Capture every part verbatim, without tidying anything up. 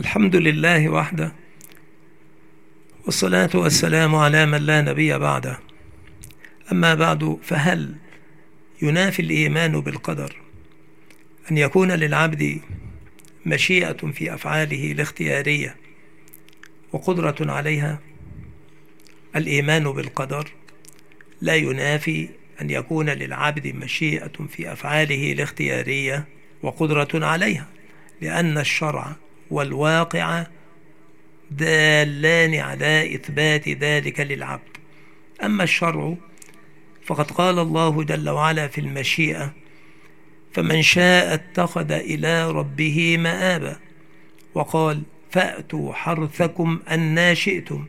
الحمد لله وحده، والصلاة والسلام على من لا نبي بعده. أما بعد، فهل ينافي الإيمان بالقدر أن يكون للعبد مشيئة في أفعاله الاختيارية وقدرة عليها؟ الإيمان بالقدر لا ينافي أن يكون للعبد مشيئة في أفعاله الاختيارية وقدرة عليها، لأن الشرع والواقع دالان على إثبات ذلك للعبد. أما الشرع فقد قال الله جل وعلا في المشيئة: فمن شاء اتخذ إلى ربه مآبا، وقال: فأتوا حرثكم أنى شئتم.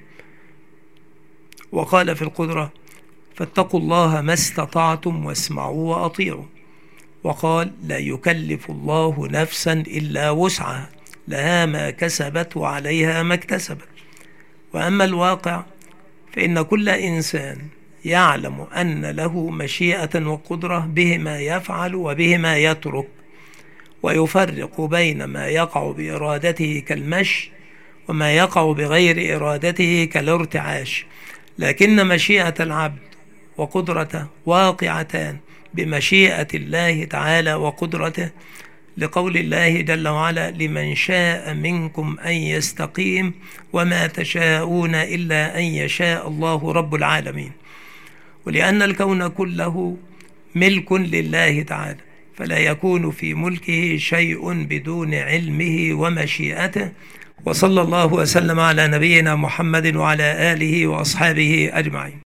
وقال في القدرة: فاتقوا الله ما استطعتم واسمعوا وأطيعوا. وقال: لا يكلف الله نفسا إلا وسعها، لها ما كسبت وعليها ما اكتسبت. وأما الواقع فإن كل إنسان يعلم أن له مشيئة وقدرة بهما يفعل وبهما يترك، ويفرق بين ما يقع بإرادته كالمشي وما يقع بغير إرادته كالارتعاش. لكن مشيئة العبد وقدرته واقعتان بمشيئة الله تعالى وقدرته، لقول الله جل وعلا: لمن شاء منكم أن يستقيم وما تشاءون إلا أن يشاء الله رب العالمين. ولأن الكون كله ملك لله تعالى، فلا يكون في ملكه شيء بدون علمه ومشيئته. وصلى الله وسلم على نبينا محمد وعلى آله وأصحابه أجمعين.